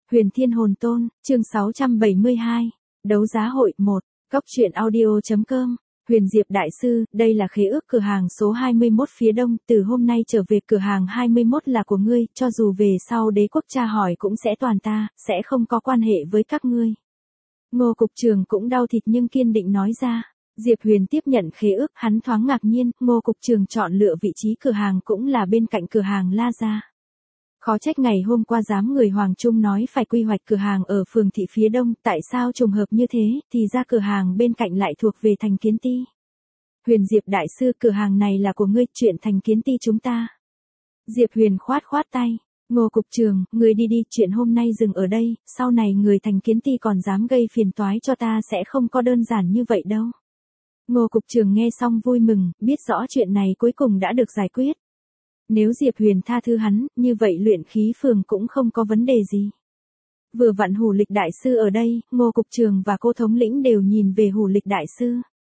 Huyền Thiên Hồn Tôn, chương 672, đấu giá hội 1, Cóc truyện audio.com, Huyền Diệp Đại Sư, đây là khế ước cửa hàng số 21 phía đông, từ hôm nay trở về cửa hàng 21 là của ngươi, cho dù về sau đế quốc tra hỏi cũng sẽ toàn ta, sẽ không có quan hệ với các ngươi. Ngô cục trưởng cũng đau thịt nhưng kiên định nói ra. Diệp Huyền tiếp nhận khế ước, hắn thoáng ngạc nhiên, Ngô cục trưởng chọn lựa vị trí cửa hàng cũng là bên cạnh cửa hàng La Gia. Khó trách ngày hôm qua giám người Hoàng Trung nói phải quy hoạch cửa hàng ở phường thị phía đông, tại sao trùng hợp như thế, thì ra cửa hàng bên cạnh lại thuộc về Thành Kiến Ti. Huyền Diệp Đại Sư, cửa hàng này là của ngươi, chuyện Thành Kiến Ti chúng ta. Diệp Huyền khoát tay, Ngô cục trưởng, ngươi đi đi, chuyện hôm nay dừng ở đây, sau này người Thành Kiến Ti còn dám gây phiền toái cho ta sẽ không có đơn giản như vậy đâu. Ngô cục trưởng nghe xong vui mừng, biết rõ chuyện này cuối cùng đã được giải quyết. Nếu Diệp Huyền tha thứ hắn, như vậy luyện khí phường cũng không có vấn đề gì. Vừa vặn Hủ Lịch Đại Sư ở đây, Ngô cục trưởng và cô thống lĩnh đều nhìn về Hủ Lịch Đại Sư.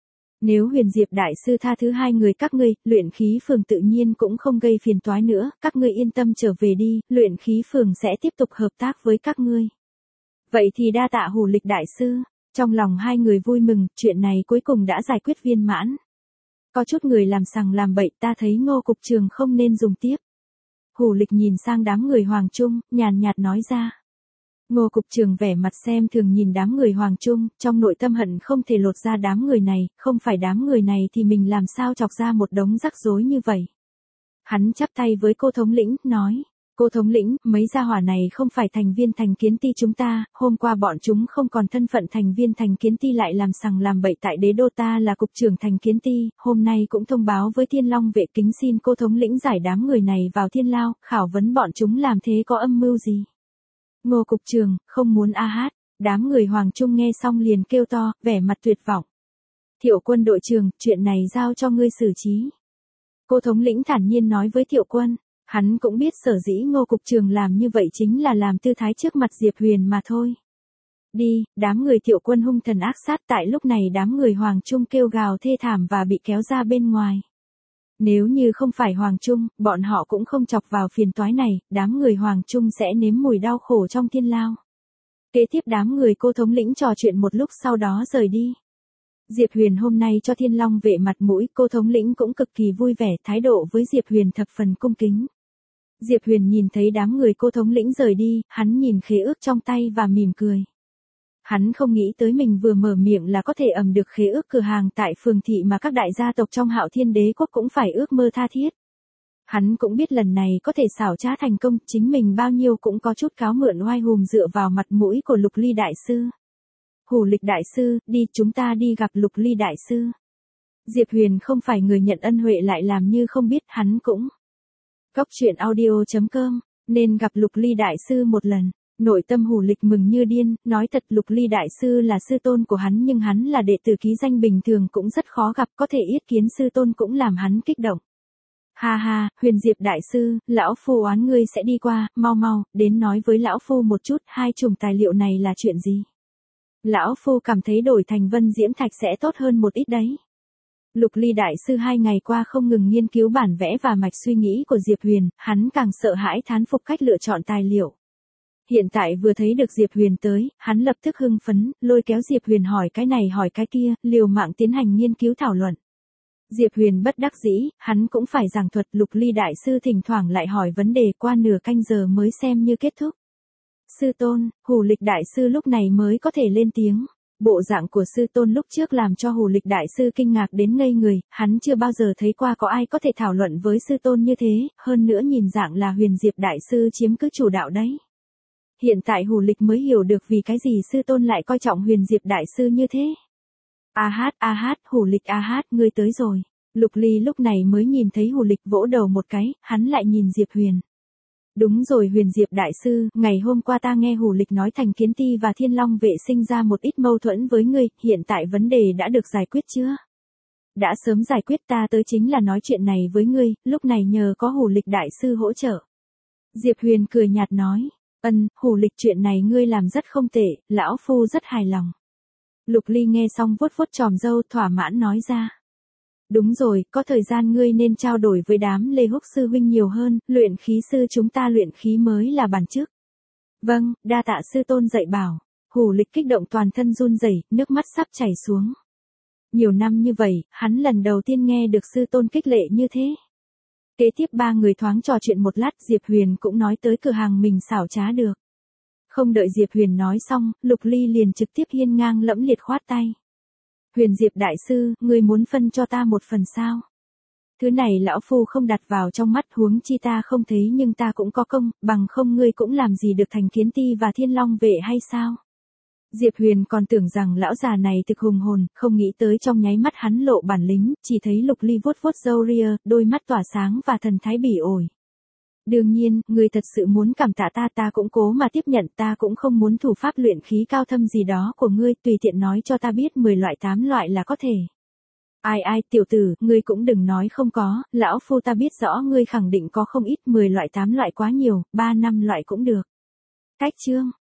Nếu Huyền Diệp Đại Sư tha thứ hai người các ngươi, luyện khí phường tự nhiên cũng không gây phiền toái nữa, các ngươi yên tâm trở về đi, luyện khí phường sẽ tiếp tục hợp tác với các ngươi. Vậy thì đa tạ Hủ Lịch Đại Sư. Trong lòng hai người vui mừng, chuyện này cuối cùng đã giải quyết viên mãn. Có chút người làm sằng làm bậy, ta thấy Ngô cục trưởng không nên dùng tiếp. Hủ Lịch nhìn sang đám người Hoàng Trung, nhàn nhạt nói ra. Ngô cục trưởng vẻ mặt xem thường nhìn đám người Hoàng Trung, trong nội tâm hận không thể lột ra đám người này, không phải đám người này thì mình làm sao chọc ra một đống rắc rối như vậy. Hắn chắp tay với cô thống lĩnh, nói. Cô thống lĩnh, mấy gia hỏa này không phải thành viên Thành Kiến Ti chúng ta, hôm qua bọn chúng không còn thân phận thành viên Thành Kiến Ti lại làm sằng làm bậy tại đế đô, ta là cục trưởng Thành Kiến Ti, hôm nay cũng thông báo với Thiên Long vệ, kính xin cô thống lĩnh giải đám người này vào thiên lao, khảo vấn bọn chúng làm thế có âm mưu gì. Ngô cục trưởng, không muốn a hát, đám người Hoàng Trung nghe xong liền kêu to, vẻ mặt tuyệt vọng. Thiệu Quân đội trưởng, chuyện này giao cho ngươi xử trí. Cô thống lĩnh thản nhiên nói với Thiệu Quân. Hắn cũng biết sở dĩ Ngô cục trưởng làm như vậy chính là làm tư thái trước mặt Diệp Huyền mà thôi. Đi, đám người Thiệu Quân hung thần ác sát, tại lúc này đám người Hoàng Trung kêu gào thê thảm và bị kéo ra bên ngoài. Nếu như không phải Hoàng Trung, bọn họ cũng không chọc vào phiền toái này, đám người Hoàng Trung sẽ nếm mùi đau khổ trong thiên lao. Kế tiếp đám người cô thống lĩnh trò chuyện một lúc sau đó rời đi. Diệp Huyền hôm nay cho Thiên Long vệ mặt mũi, cô thống lĩnh cũng cực kỳ vui vẻ, thái độ với Diệp Huyền thập phần cung kính. Diệp Huyền nhìn thấy đám người cô thống lĩnh rời đi, hắn nhìn khế ước trong tay và mỉm cười. Hắn không nghĩ tới mình vừa mở miệng là có thể ầm được khế ước cửa hàng tại phường thị mà các đại gia tộc trong Hạo Thiên Đế quốc cũng phải ước mơ tha thiết. Hắn cũng biết lần này có thể xảo trá thành công, chính mình bao nhiêu cũng có chút cáo mượn oai hùm dựa vào mặt mũi của Lục Ly Đại Sư. Hủ Lịch Đại Sư, đi, chúng ta đi gặp Lục Ly Đại Sư. Diệp Huyền không phải người nhận ân huệ lại làm như không biết, hắn cũng. Cóc truyện audio.com, nên gặp Lục Ly Đại Sư một lần. Nội tâm Hủ Lịch mừng như điên, nói thật Lục Ly Đại Sư là sư tôn của hắn nhưng hắn là đệ tử ký danh bình thường cũng rất khó gặp, có thể yết kiến sư tôn cũng làm hắn kích động. Ha ha, Huyền Diệp Đại Sư, lão phu oán ngươi sẽ đi qua, mau, đến nói với lão phu một chút, hai chùm tài liệu này là chuyện gì? Lão phu cảm thấy đổi thành Vân Diễm Thạch sẽ tốt hơn một ít đấy. Lục Ly Đại Sư 2 ngày qua không ngừng nghiên cứu bản vẽ và mạch suy nghĩ của Diệp Huyền, hắn càng sợ hãi thán phục cách lựa chọn tài liệu. Hiện tại vừa thấy được Diệp Huyền tới, hắn lập tức hưng phấn, lôi kéo Diệp Huyền hỏi cái này hỏi cái kia, liều mạng tiến hành nghiên cứu thảo luận. Diệp Huyền bất đắc dĩ, hắn cũng phải giảng thuật, Lục Ly Đại Sư thỉnh thoảng lại hỏi vấn đề, qua nửa canh giờ mới xem như kết thúc. Sư tôn, Hủ Lịch Đại Sư lúc này mới có thể lên tiếng. Bộ dạng của sư tôn lúc trước làm cho Hủ Lịch Đại Sư kinh ngạc đến ngây người, hắn chưa bao giờ thấy qua có ai có thể thảo luận với sư tôn như thế, hơn nữa nhìn dạng là Huyền Diệp Đại Sư chiếm cứ chủ đạo đấy. Hiện tại Hủ Lịch mới hiểu được vì cái gì sư tôn lại coi trọng Huyền Diệp Đại Sư như thế. A hát, Hủ Lịch a hát, ngươi tới rồi. Lục Ly lúc này mới nhìn thấy Hủ Lịch vỗ đầu một cái, hắn lại nhìn Diệp Huyền. Đúng rồi Huyền Diệp Đại Sư, ngày hôm qua ta nghe Hủ Lịch nói Thành Kiến Ti và Thiên Long vệ sinh ra một ít mâu thuẫn với ngươi, hiện tại vấn đề đã được giải quyết chưa? Đã sớm giải quyết, ta tới chính là nói chuyện này với ngươi, lúc này nhờ có Hủ Lịch Đại Sư hỗ trợ. Diệp Huyền cười nhạt nói, Hủ Lịch chuyện này ngươi làm rất không tệ, lão phu rất hài lòng. Lục Ly nghe xong vuốt chòm râu thỏa mãn nói ra. Đúng rồi, có thời gian ngươi nên trao đổi với đám Lê Húc sư huynh nhiều hơn, luyện khí sư chúng ta luyện khí mới là bản chức. Vâng, đa tạ sư tôn dạy bảo. Hủ Lịch kích động toàn thân run rẩy, nước mắt sắp chảy xuống. Nhiều năm như vậy, hắn lần đầu tiên nghe được sư tôn khích lệ như thế. Kế tiếp ba người thoáng trò chuyện một lát, Diệp Huyền cũng nói tới cửa hàng mình xảo trá được. Không đợi Diệp Huyền nói xong, Lục Ly liền trực tiếp hiên ngang lẫm liệt khoát tay. Huyền Diệp đại sư, ngươi muốn phân cho ta một phần sao? Thứ này lão phu không đặt vào trong mắt, huống chi ta không thấy nhưng ta cũng có công, bằng không ngươi cũng làm gì được Thành Kiến Ti và Thiên Long vệ hay sao? Diệp Huyền còn tưởng rằng lão già này thực hùng hồn, không nghĩ tới trong nháy mắt hắn lộ bản lĩnh, chỉ thấy Lục Ly vuốt vuốt râu ria, đôi mắt tỏa sáng và thần thái bỉ ổi. Đương nhiên, ngươi thật sự muốn cảm tạ ta cũng cố mà tiếp nhận, ta cũng không muốn thủ pháp luyện khí cao thâm gì đó của ngươi, tùy tiện nói cho ta biết 10 loại 8 loại là có thể. Ai tiểu tử, ngươi cũng đừng nói không có, lão phu ta biết rõ ngươi khẳng định có không ít, 10 loại 8 loại quá nhiều, 3 5 loại cũng được. Cách chương